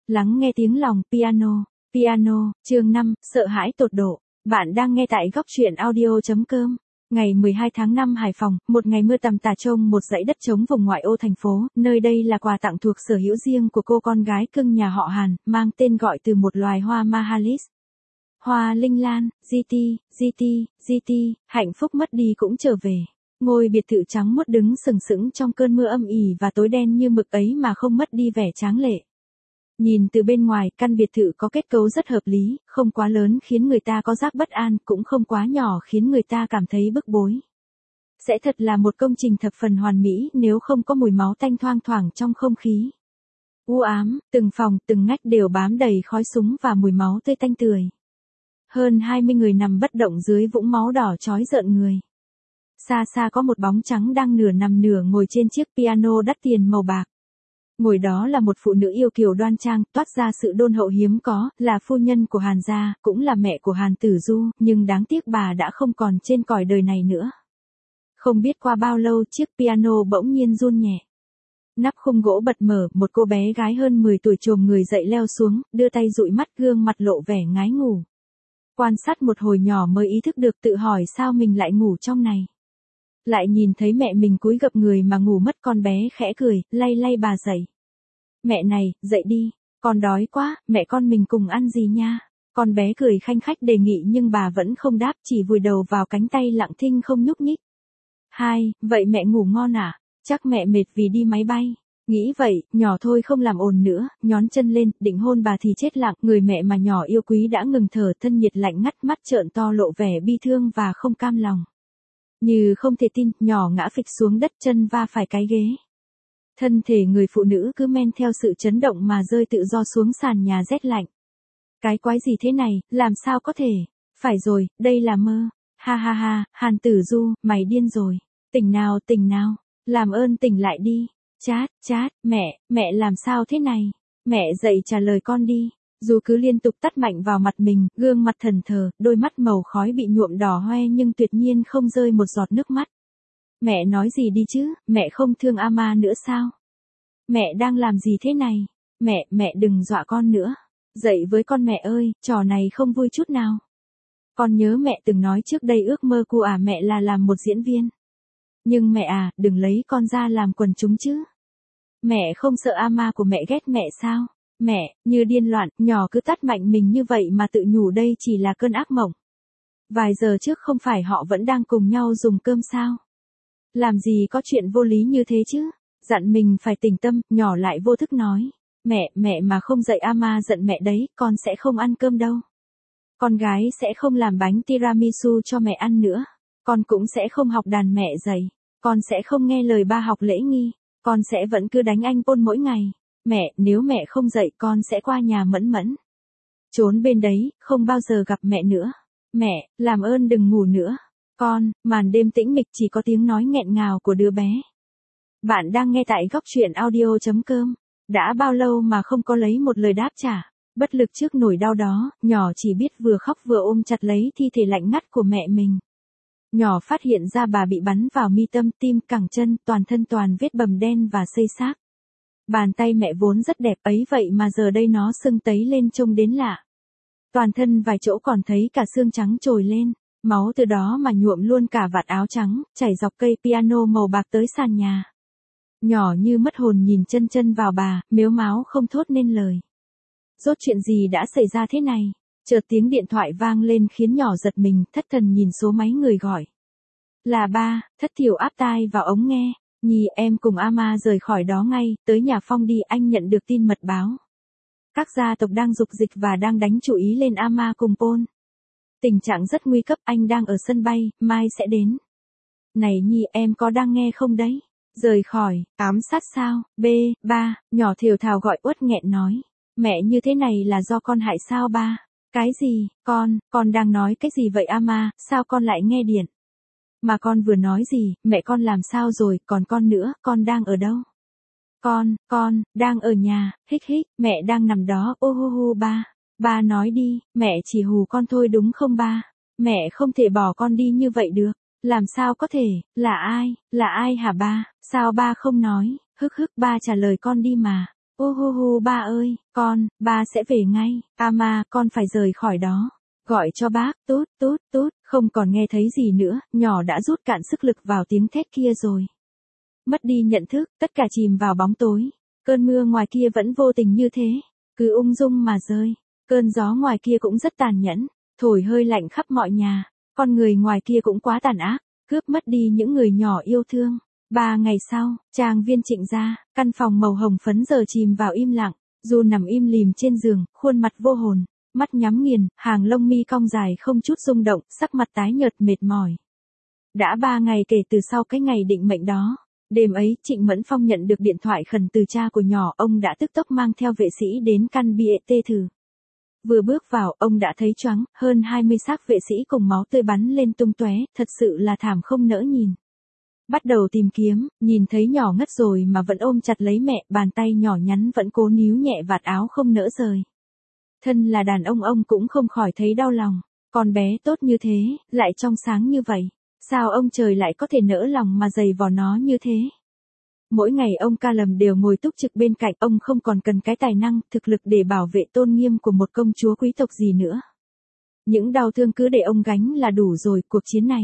Lắng nghe tiếng lòng piano. Piano, chương 5, sợ hãi tột độ. Bạn đang nghe tại góc truyện audio.com. Ngày 12 tháng 5 Hải Phòng, một ngày mưa tầm tã trông một dãy đất trống vùng ngoại ô thành phố, nơi đây là quà tặng thuộc sở hữu riêng của cô con gái cưng nhà họ Hàn, mang tên gọi từ một loài hoa Mahalis. Hoa linh lan, GT, hạnh phúc mất đi cũng trở về. Ngôi biệt thự trắng muốt đứng sừng sững trong cơn mưa âm ỉ và tối đen như mực ấy mà không mất đi vẻ tráng lệ. Nhìn từ bên ngoài, căn biệt thự có kết cấu rất hợp lý, không quá lớn khiến người ta có giác bất an, cũng không quá nhỏ khiến người ta cảm thấy bức bối. Sẽ thật là một công trình thập phần hoàn mỹ nếu không có mùi máu tanh thoang thoảng trong không khí. U ám, từng phòng, từng ngách đều bám đầy khói súng và mùi máu tươi tanh tưởi. Hơn 20 người nằm bất động dưới vũng máu đỏ chói rợn người. Xa xa có một bóng trắng đang nửa nằm nửa ngồi trên chiếc piano đắt tiền màu bạc. Ngồi đó là một phụ nữ yêu kiều đoan trang, toát ra sự đôn hậu hiếm có, là phu nhân của Hàn gia, cũng là mẹ của Hàn Tử Du, nhưng đáng tiếc bà đã không còn trên cõi đời này nữa. Không biết qua bao lâu chiếc piano bỗng nhiên run nhẹ. Nắp khung gỗ bật mở, một cô bé gái hơn 10 tuổi chồm người dậy leo xuống, đưa tay dụi mắt, gương mặt lộ vẻ ngái ngủ. Quan sát một hồi nhỏ mới ý thức được, tự hỏi sao mình lại ngủ trong này. Lại nhìn thấy mẹ mình cúi gập người mà ngủ mất, con bé khẽ cười, lay lay bà dậy. Mẹ này, dậy đi, con đói quá, mẹ con mình cùng ăn gì nha. Con bé cười khanh khách đề nghị nhưng bà vẫn không đáp, chỉ vùi đầu vào cánh tay lặng thinh không nhúc nhích. Vậy mẹ ngủ ngon à? Chắc mẹ mệt vì đi máy bay. Nghĩ vậy, nhỏ thôi không làm ồn nữa, nhón chân lên, định hôn bà thì chết lặng, người mẹ mà nhỏ yêu quý đã ngừng thở, thân nhiệt lạnh ngắt, mắt trợn to lộ vẻ bi thương và không cam lòng. Như không thể tin, nhỏ ngã phịch xuống đất, chân va phải cái ghế. Thân thể người phụ nữ cứ men theo sự chấn động mà rơi tự do xuống sàn nhà rét lạnh. Cái quái gì thế này, làm sao có thể? Phải rồi, đây là mơ. Ha, Hàn Tử Du, mày điên rồi. Tỉnh nào, làm ơn tỉnh lại đi. Chát, mẹ làm sao thế này? Mẹ dậy trả lời con đi. Dù cứ liên tục tát mạnh vào mặt mình, gương mặt thẫn thờ, đôi mắt màu khói bị nhuộm đỏ hoe nhưng tuyệt nhiên không rơi một giọt nước mắt. Mẹ nói gì đi chứ, mẹ không thương Ama nữa sao? Mẹ đang làm gì thế này? Mẹ đừng dọa con nữa. Dậy với con mẹ ơi, trò này không vui chút nào. Con nhớ mẹ từng nói trước đây ước mơ của mẹ là làm một diễn viên. Nhưng mẹ đừng lấy con ra làm quần chúng chứ. Mẹ không sợ Ama của mẹ ghét mẹ sao? Mẹ, như điên loạn, nhỏ cứ tát mạnh mình như vậy mà tự nhủ đây chỉ là cơn ác mộng. Vài giờ trước không phải họ vẫn đang cùng nhau dùng cơm sao? Làm gì có chuyện vô lý như thế chứ? Dặn mình phải tỉnh tâm, nhỏ lại vô thức nói. Mẹ mà không dạy Ama giận mẹ đấy, con sẽ không ăn cơm đâu. Con gái sẽ không làm bánh tiramisu cho mẹ ăn nữa. Con cũng sẽ không học đàn mẹ dạy. Con sẽ không nghe lời ba học lễ nghi. Con sẽ vẫn cứ đánh anh Pôn mỗi ngày. Mẹ, nếu mẹ không dạy con sẽ qua nhà Mẫn. Trốn bên đấy, không bao giờ gặp mẹ nữa. Mẹ, làm ơn đừng ngủ nữa. Con, màn đêm tĩnh mịch chỉ có tiếng nói nghẹn ngào của đứa bé. Bạn đang nghe tại góc truyện audio.com. Đã bao lâu mà không có lấy một lời đáp trả. Bất lực trước nỗi đau đó, nhỏ chỉ biết vừa khóc vừa ôm chặt lấy thi thể lạnh ngắt của mẹ mình. Nhỏ phát hiện ra bà bị bắn vào mi tâm, tim, cẳng chân, toàn thân toàn vết bầm đen và xây xát. Bàn tay mẹ vốn rất đẹp ấy vậy mà giờ đây nó sưng tấy lên trông đến lạ. Toàn thân vài chỗ còn thấy cả xương trắng trồi lên, máu từ đó mà nhuộm luôn cả vạt áo trắng, chảy dọc cây piano màu bạc tới sàn nhà. Nhỏ như mất hồn nhìn chân vào bà, mếu máo không thốt nên lời. Rốt chuyện gì đã xảy ra thế này? Chợt tiếng điện thoại vang lên khiến nhỏ giật mình, thất thần nhìn số máy người gọi. Là ba, thất thiểu áp tai vào ống nghe. Nhi, em cùng Ama rời khỏi đó ngay, tới nhà Phong đi, anh nhận được tin mật báo. Các gia tộc đang dục dịch và đang đánh chú ý lên Ama cùng Pôn. Tình trạng rất nguy cấp, anh đang ở sân bay, mai sẽ đến. Này Nhi, em có đang nghe không đấy? Rời khỏi, ám sát sao? Ba, nhỏ thều thào gọi uất nghẹn nói. Mẹ như thế này là do con hại sao ba? Cái gì, con đang nói cái gì vậy Ama, sao con lại nghe điện? Mà con vừa nói gì, mẹ con làm sao rồi, còn con nữa, con đang ở đâu? Con, đang ở nhà, hích, mẹ đang nằm đó, ô hu ba. Ba nói đi, mẹ chỉ hù con thôi đúng không ba? Mẹ không thể bỏ con đi như vậy được. Làm sao có thể, là ai hả ba? Sao ba không nói? Hức ba trả lời con đi mà. Ô hu hu ba ơi, ba sẽ về ngay. Ma, con phải rời khỏi đó. Gọi cho bác, tút tút tút, không còn nghe thấy gì nữa, nhỏ đã rút cạn sức lực vào tiếng thét kia rồi. Mất đi nhận thức, tất cả chìm vào bóng tối. Cơn mưa ngoài kia vẫn vô tình như thế, cứ ung dung mà rơi. Cơn gió ngoài kia cũng rất tàn nhẫn, thổi hơi lạnh khắp mọi nhà. Con người ngoài kia cũng quá tàn ác, cướp mất đi những người nhỏ yêu thương. 3 ngày sau, trang viên Trịnh gia, căn phòng màu hồng phấn giờ chìm vào im lặng. Du nằm im lìm trên giường, khuôn mặt vô hồn, mắt nhắm nghiền, hàng lông mi cong dài không chút rung động, sắc mặt tái nhợt mệt mỏi. Đã 3 ngày kể từ sau cái ngày định mệnh đó. Đêm ấy, Trịnh Mẫn Phong nhận được điện thoại khẩn từ cha của nhỏ, ông đã tức tốc mang theo vệ sĩ đến căn BT thử. Vừa bước vào, ông đã thấy choáng, hơn 20 xác vệ sĩ cùng máu tươi bắn lên tung tóe, thật sự là thảm không nỡ nhìn. Bắt đầu tìm kiếm, nhìn thấy nhỏ ngất rồi mà vẫn ôm chặt lấy mẹ, bàn tay nhỏ nhắn vẫn cố níu nhẹ vạt áo không nỡ rời. Thân là đàn ông cũng không khỏi thấy đau lòng, con bé tốt như thế, lại trong sáng như vậy, sao ông trời lại có thể nỡ lòng mà giày vò nó như thế. Mỗi ngày ông Callum đều ngồi túc trực bên cạnh, ông không còn cần cái tài năng, thực lực để bảo vệ tôn nghiêm của một công chúa quý tộc gì nữa. Những đau thương cứ để ông gánh là đủ rồi, cuộc chiến này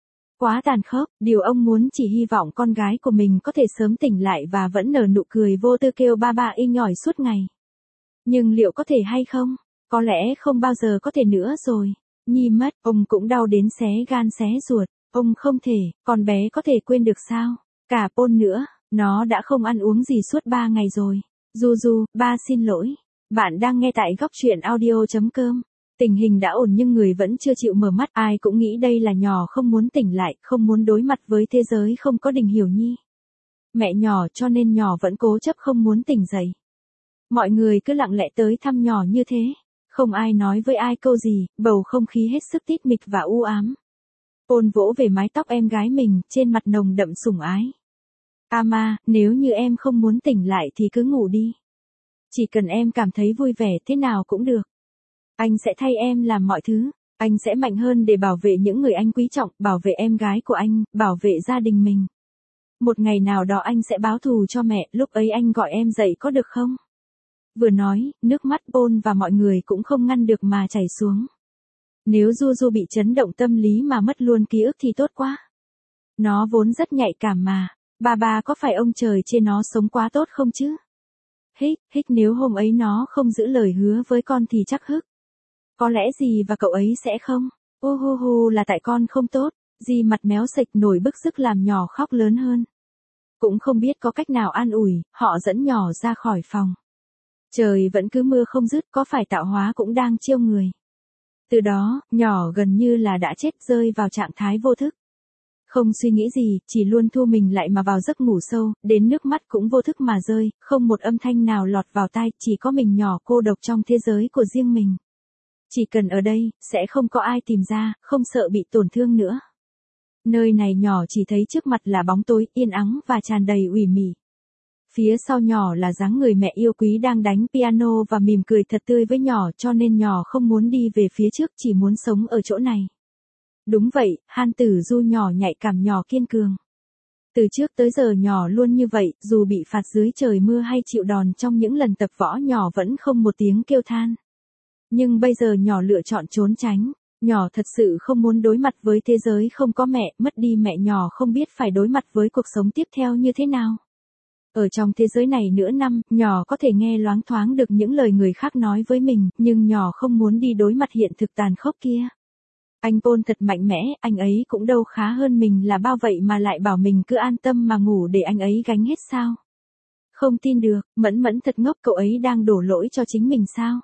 quá tàn khốc, điều ông muốn chỉ hy vọng con gái của mình có thể sớm tỉnh lại và vẫn nở nụ cười vô tư kêu ba ba inh ỏi suốt ngày. Nhưng liệu có thể hay không? Có lẽ không bao giờ có thể nữa rồi. Nhi mất, ông cũng đau đến xé gan xé ruột, ông không thể, con bé có thể quên được sao? Cả Paul nữa, nó đã không ăn uống gì suốt 3 ngày rồi. Du, ba xin lỗi. Bạn đang nghe tại góc truyện audio.com. Tình hình đã ổn nhưng người vẫn chưa chịu mở mắt, ai cũng nghĩ đây là nhỏ không muốn tỉnh lại, không muốn đối mặt với thế giới không có Đình Hiểu Nhi. Mẹ nhỏ cho nên nhỏ vẫn cố chấp không muốn tỉnh dậy. Mọi người cứ lặng lẽ tới thăm nhỏ như thế, không ai nói với ai câu gì, bầu không khí hết sức tít mịch và u ám. Paul vỗ về mái tóc em gái mình, trên mặt nồng đậm sủng ái. Ma, nếu như em không muốn tỉnh lại thì cứ ngủ đi. Chỉ cần em cảm thấy vui vẻ thế nào cũng được. Anh sẽ thay em làm mọi thứ, anh sẽ mạnh hơn để bảo vệ những người anh quý trọng, bảo vệ em gái của anh, bảo vệ gia đình mình. Một ngày nào đó anh sẽ báo thù cho mẹ, lúc ấy anh gọi em dậy có được không? Vừa nói, nước mắt Paul và mọi người cũng không ngăn được mà chảy xuống. Nếu Du bị chấn động tâm lý mà mất luôn ký ức thì tốt quá. Nó vốn rất nhạy cảm mà, ba có phải ông trời chê nó sống quá tốt không chứ? Hích nếu hôm ấy nó không giữ lời hứa với con thì chắc hức. Có lẽ gì và cậu ấy sẽ không? Ô hô là tại con không tốt, Di mặt méo sệch nổi bức sức làm nhỏ khóc lớn hơn. Cũng không biết có cách nào an ủi, họ dẫn nhỏ ra khỏi phòng. Trời vẫn cứ mưa không dứt, có phải tạo hóa cũng đang chiêu người. Từ đó, nhỏ gần như là đã chết, rơi vào trạng thái vô thức. Không suy nghĩ gì, chỉ luôn thu mình lại mà vào giấc ngủ sâu, đến nước mắt cũng vô thức mà rơi, không một âm thanh nào lọt vào tai, chỉ có mình nhỏ cô độc trong thế giới của riêng mình. Chỉ cần ở đây, sẽ không có ai tìm ra, không sợ bị tổn thương nữa. Nơi này nhỏ chỉ thấy trước mặt là bóng tối, yên ắng và tràn đầy ủy mị. Phía sau nhỏ là dáng người mẹ yêu quý đang đánh piano và mỉm cười thật tươi với nhỏ, cho nên nhỏ không muốn đi về phía trước, chỉ muốn sống ở chỗ này. Đúng vậy, Han Tử Du nhỏ nhạy cảm, nhỏ kiên cường. Từ trước tới giờ nhỏ luôn như vậy, dù bị phạt dưới trời mưa hay chịu đòn trong những lần tập võ, nhỏ vẫn không một tiếng kêu than. Nhưng bây giờ nhỏ lựa chọn trốn tránh. Nhỏ thật sự không muốn đối mặt với thế giới không có mẹ, mất đi mẹ nhỏ không biết phải đối mặt với cuộc sống tiếp theo như thế nào. Ở trong thế giới này nửa năm, nhỏ có thể nghe loáng thoáng được những lời người khác nói với mình, nhưng nhỏ không muốn đi đối mặt hiện thực tàn khốc kia. Anh Paul thật mạnh mẽ, anh ấy cũng đâu khá hơn mình là bao vậy mà lại bảo mình cứ an tâm mà ngủ để anh ấy gánh hết sao? Không tin được, Mẫn thật ngốc, cậu ấy đang đổ lỗi cho chính mình sao?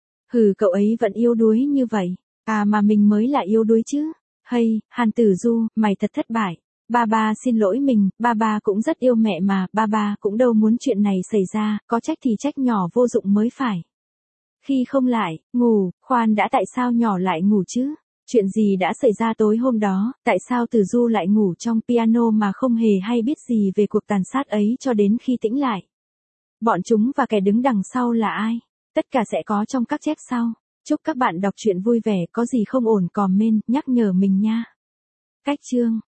Cậu ấy vẫn yếu đuối như vậy. Mà mình mới là yếu đuối chứ. Hay, Han Tử Du, mày thật thất bại. Ba xin lỗi mình, ba cũng rất yêu mẹ mà, ba cũng đâu muốn chuyện này xảy ra, có trách thì trách nhỏ vô dụng mới phải. Khi không lại, ngủ, khoan đã, tại sao nhỏ lại ngủ chứ? Chuyện gì đã xảy ra tối hôm đó, tại sao Tử Du lại ngủ trong piano mà không hề hay biết gì về cuộc tàn sát ấy cho đến khi tĩnh lại? Bọn chúng và kẻ đứng đằng sau là ai? Tất cả sẽ có trong các chép sau. Chúc các bạn đọc truyện vui vẻ, có gì không ổn comment, nhắc nhở mình nha. Cách chương